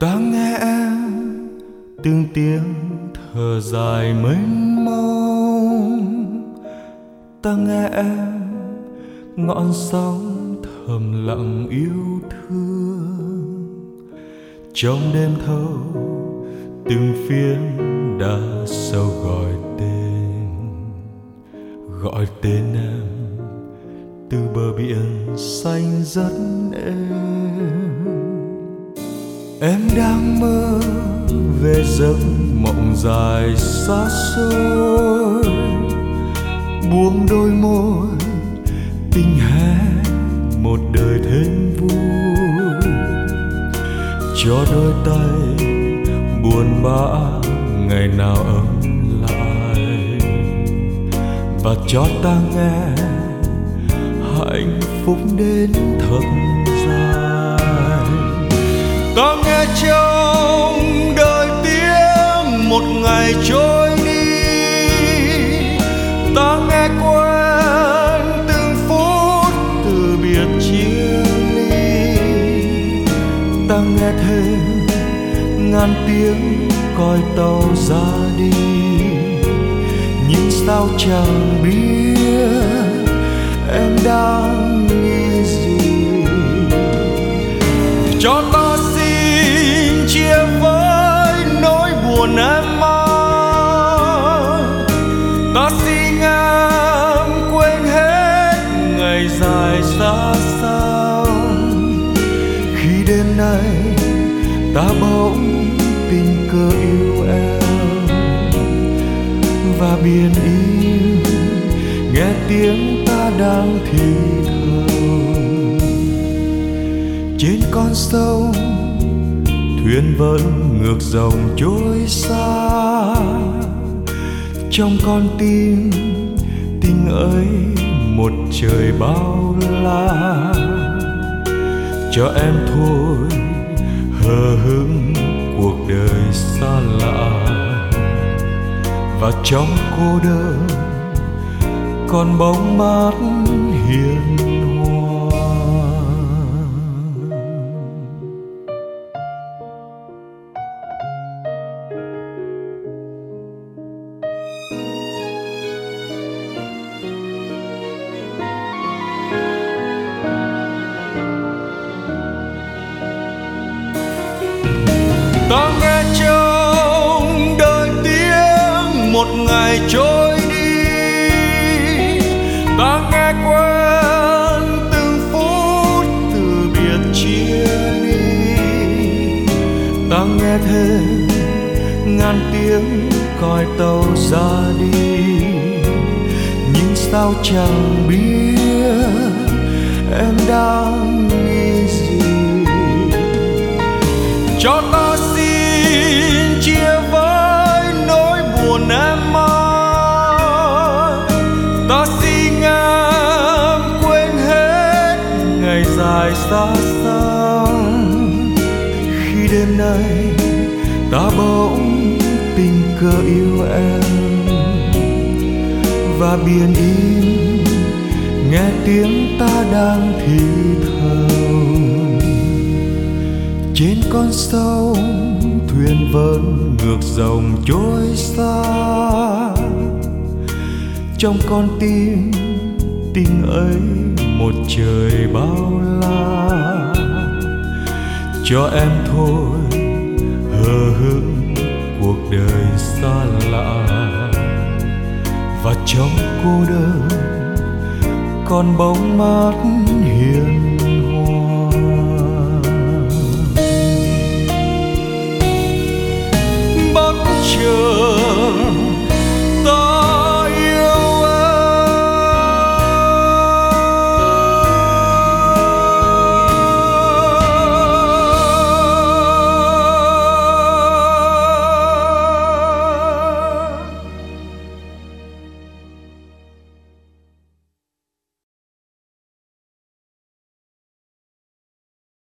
Ta nghe em từng tiếng thở dài mênh mông, ta nghe em ngọn sóng thầm lặng yêu thương. Trong đêm thâu từng phiến đá sâu gọi tên em từ bờ biển xanh rất êm. Em đang mơ về giấc mộng dài xa xôi, buông đôi môi tình hẹn một đời thêm vui, cho đôi tay buồn bã ngày nào ấm lại, và cho ta nghe hạnh phúc đến thật dài. Ta nghe trong đời tiếng một ngày trôi đi, ta nghe quen từng phút từ biệt chia ly, ta nghe thêm ngàn tiếng còi tàu ra đi, nhưng sao chẳng biết em đang nghĩ gì. Cho ta xin chia với nỗi buồn em mang, ta xin em quên hết ngày dài xa xăm. Khi đêm nay ta bỗng tình cờ yêu em, và biển im nghe tiếng ta đang thì thầm. Trên con sông thuyền vẫn ngược dòng trôi xa, trong con tim tình ấy một trời bao la. Cho em thôi hờ hững cuộc đời xa lạ, và trong cô đơn còn bóng mát hiền hòa. Ta nghe trong đời tiếng một ngày trôi đi, ta nghe quen từng phút từ biệt chia ly, ta nghe thêm ngàn tiếng còi tàu ra đi, nhưng sao chẳng biết em đang nghĩ gì. Cho ta xin chia với nỗi buồn em mang, ta xin em quên hết ngày dài xa xăm. Khi đêm nay ta bỗng tình cờ yêu em, và biển im nghe tiếng ta đang thì thầm. Trên con sông thuyền vẫn ngược dòng trôi xa, trong con tim tình ấy một trời bao la. Cho em thôi hờ hững cuộc đời xa lạ, và trong cô đơn còn bóng mát hiền